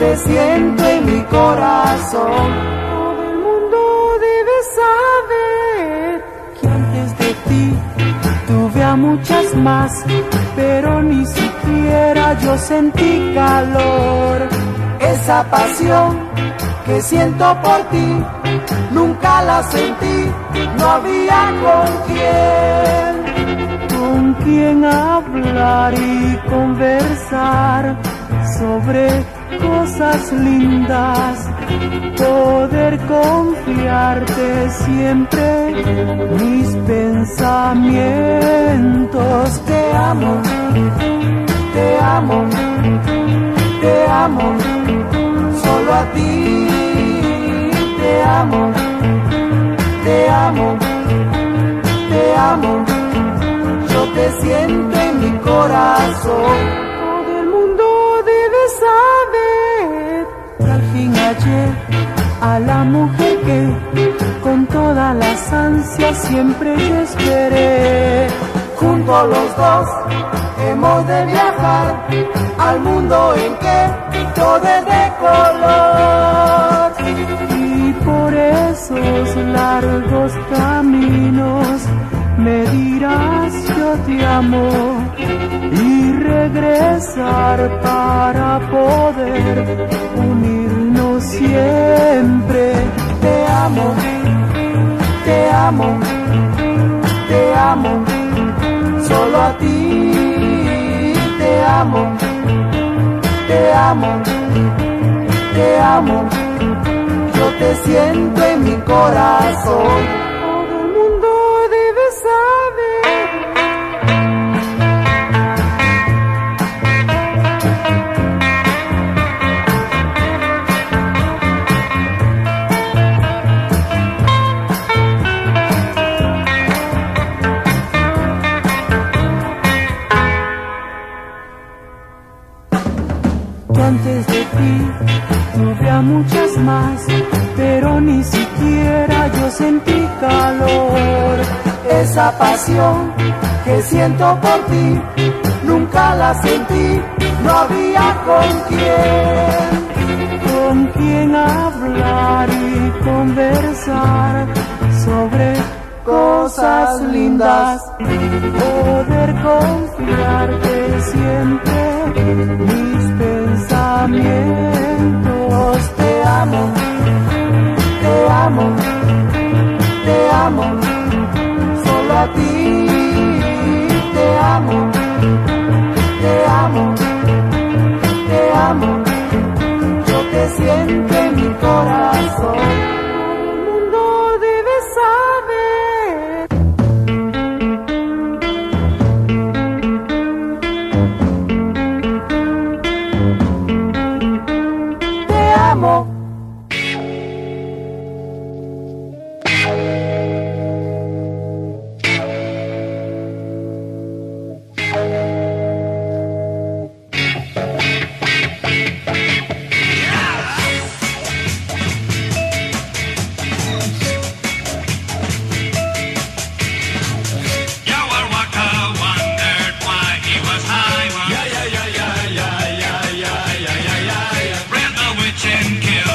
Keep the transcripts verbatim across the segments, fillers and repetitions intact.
te siento en mi corazón. Todo el mundo debe saber que antes de ti tuve a muchas más, pero ni siquiera yo sentí calor. Esa pasión que siento por ti, nunca la sentí, no había con quién. Con quién hablar y conversar sobre cosas lindas, poder confiarte siempre mis pensamientos. Te amo, te amo, te amo, solo a ti. Te amo, te amo, te amo, yo te siento en mi corazón. Todo el mundo debe saber que al fin hallé a la mujer que con todas las ansias siempre yo esperé. Juntos los dos hemos de viajar al mundo en que todo es de color. Y por esos largos caminos me dirás yo te amo, y regresar para poder unirnos siempre. Te amo, te amo, te amo, solo a ti. Te amo, te amo, te amo, yo te siento en mi corazón. Todo el mundo debe que antes de ti tuve a muchas más, pero ni siquiera yo sentí calor. Esa pasión que siento por ti, nunca la sentí, no había con quién. Con quién hablar y conversar sobre cosas lindas, poder confiarte siempre mis pensamientos. Te amo, te amo, te amo, solo a ti. Te amo, te amo, te amo, yo te siento en mi corazón. Kill.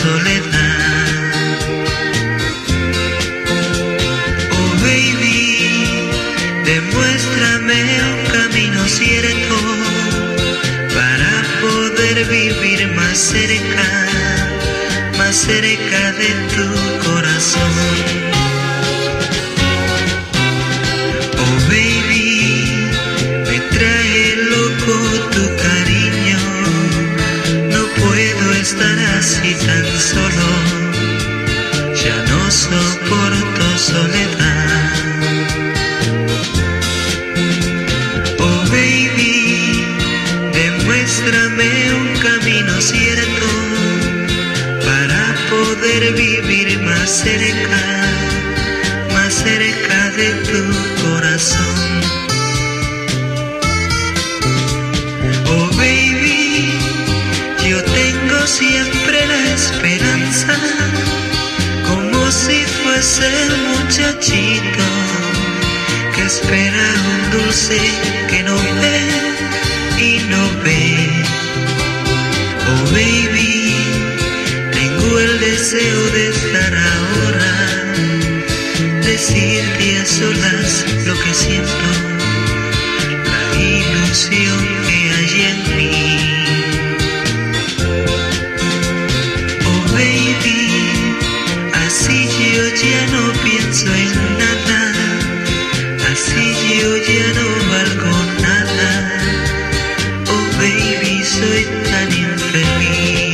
soledad. Oh baby, demuéstrame un camino cierto para poder vivir más cerca, más cerca de tu corazón. Oh baby, me trae loco tu cariño, no puedo estar así tan solo, ya no soporto soledad. Oh baby, demuéstrame un camino cierto para poder vivir más cerca, más cerca de tu corazón. Oh baby, yo tengo siempre la esperanza, como si fuese el muchachito que espera un dulce que no ve y no ve. Oh baby, tengo el deseo de estar ahora, decirte a solas lo que siento, la ilusión que hay en mí. Oh baby, así yo ya no pienso en nada, así yo ya no valgo nada. Oh baby, soy tan infeliz.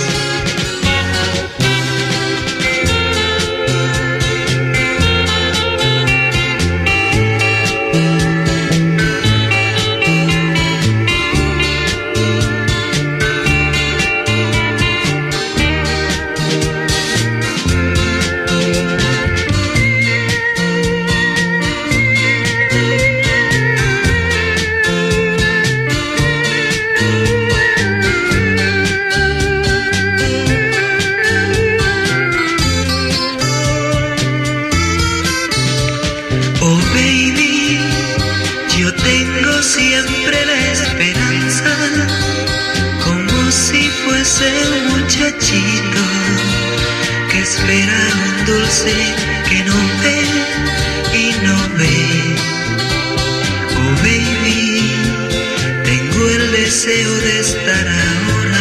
Oh baby, yo tengo siempre la esperanza, como si fuese un muchachito que espera un dulce que no ve y no ve. Oh baby, tengo el deseo de estar ahora,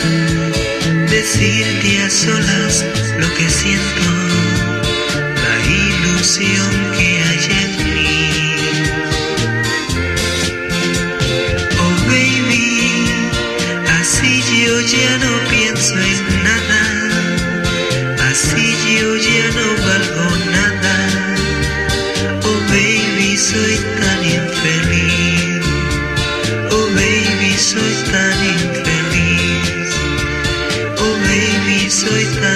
decirte a solas lo que siento, la ilusión que hay en mí. Oh baby, así yo ya no pienso en nada, así yo ya no valgo nada. Oh baby, soy tan infeliz. Oh baby, soy tan infeliz. Oh baby, soy tan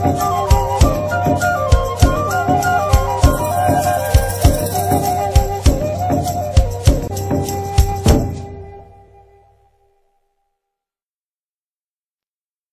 Thank you.